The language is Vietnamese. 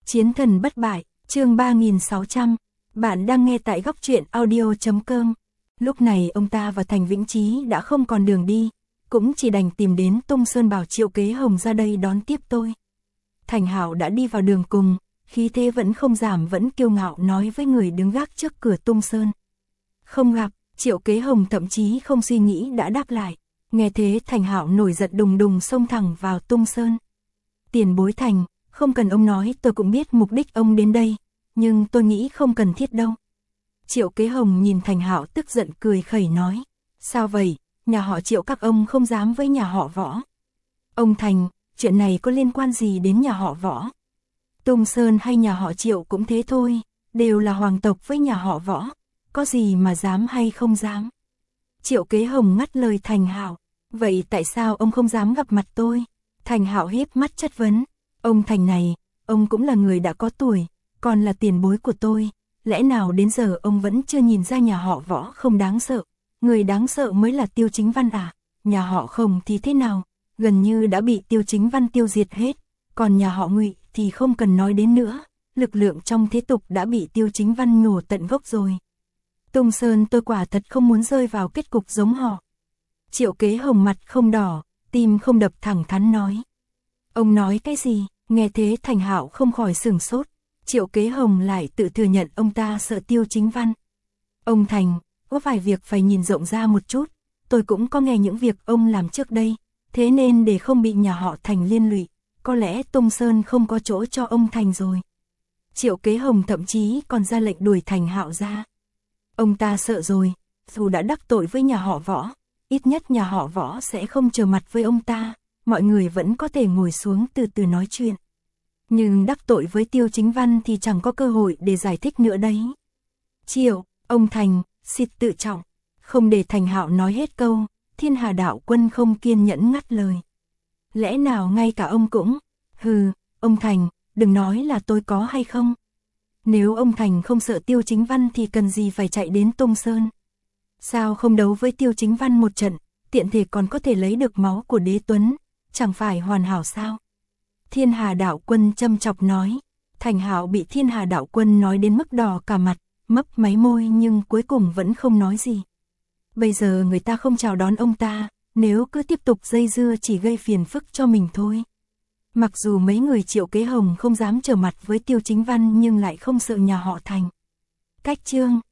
Chiến thần bất bại, chương 3600. Bạn đang nghe tại góc truyện audio.com. Lúc này ông ta và Thành Vĩnh Chí đã không còn đường đi, cũng chỉ đành tìm đến Tung Sơn bảo Triệu Kế Hồng ra đây đón tiếp tôi. Thành Hạo đã đi vào đường cùng, khí thế vẫn không giảm, vẫn kiêu ngạo nói với người đứng gác trước cửa Tung Sơn. Không gặp. Triệu Kế Hồng thậm chí không suy nghĩ đã đáp lại. Nghe thế Thành Hạo nổi giận đùng đùng xông thẳng vào Tung Sơn. Tiền bối Thành, không cần ông nói, tôi cũng biết mục đích ông đến đây, nhưng tôi nghĩ không cần thiết đâu. Triệu Kế Hồng nhìn Thành Hạo tức giận cười khẩy nói. Sao vậy, nhà họ Triệu các ông không dám với nhà họ Võ. Ông Thành, chuyện này có liên quan gì đến nhà họ Võ? Tung Sơn hay nhà họ Triệu cũng thế thôi, đều là hoàng tộc với nhà họ Võ. Có gì mà dám hay không dám? Triệu Kế Hồng ngắt lời Thành Hạo. Vậy tại sao ông không dám gặp mặt tôi? Thành Hạo hiếp mắt chất vấn. Ông Thành này, ông cũng là người đã có tuổi, còn là tiền bối của tôi. Lẽ nào đến giờ ông vẫn chưa nhìn ra nhà họ Võ không đáng sợ? Người đáng sợ mới là Tiêu Chính Văn à? Nhà họ Khổng thì thế nào? Gần như đã bị Tiêu Chính Văn tiêu diệt hết. Còn nhà họ Ngụy thì không cần nói đến nữa. Lực lượng trong thế tục đã bị Tiêu Chính Văn nhổ tận gốc rồi. Tung Sơn tôi quả thật không muốn rơi vào kết cục giống họ. Triệu Kế Hồng mặt không đỏ, tim không đập, thẳng thắn nói. Ông nói cái gì? Nghe thế Thành Hạo không khỏi sửng sốt. Triệu Kế Hồng lại tự thừa nhận ông ta sợ Tiêu Chính Văn. Ông Thành, có vài việc phải nhìn rộng ra một chút. Tôi cũng có nghe những việc ông làm trước đây. Thế nên để không bị nhà họ Thành liên lụy, có lẽ Tung Sơn không có chỗ cho ông Thành rồi. Triệu Kế Hồng thậm chí còn ra lệnh đuổi Thành Hạo ra. Ông ta sợ rồi, dù đã đắc tội với nhà họ Võ, ít nhất nhà họ Võ sẽ không trở mặt với ông ta, mọi người vẫn có thể ngồi xuống từ từ nói chuyện. Nhưng đắc tội với Tiêu Chính Văn thì chẳng có cơ hội để giải thích nữa đấy. Triệu, ông Thành, xịt tự trọng. Không để Thành Hạo nói hết câu, Thiên Hà Đạo Quân không kiên nhẫn ngắt lời. Lẽ nào ngay cả ông cũng? Hừ, ông Thành, đừng nói là tôi có hay không. Nếu ông Thành không sợ Tiêu Chính Văn thì cần gì phải chạy đến Tung Sơn? Sao không đấu với Tiêu Chính Văn một trận, tiện thể còn có thể lấy được máu của Đế Tuấn, chẳng phải hoàn hảo sao? Thiên Hà Đạo Quân châm chọc nói. Thành Hạo bị Thiên Hà Đạo Quân nói đến mức đỏ cả mặt, mấp máy môi nhưng cuối cùng vẫn không nói gì. Bây giờ người ta không chào đón ông ta, nếu cứ tiếp tục dây dưa chỉ gây phiền phức cho mình thôi. Mặc dù mấy người Triệu Kế Hồng không dám trở mặt với Tiêu Chính Văn nhưng lại không sợ nhà họ Thành. Cách chương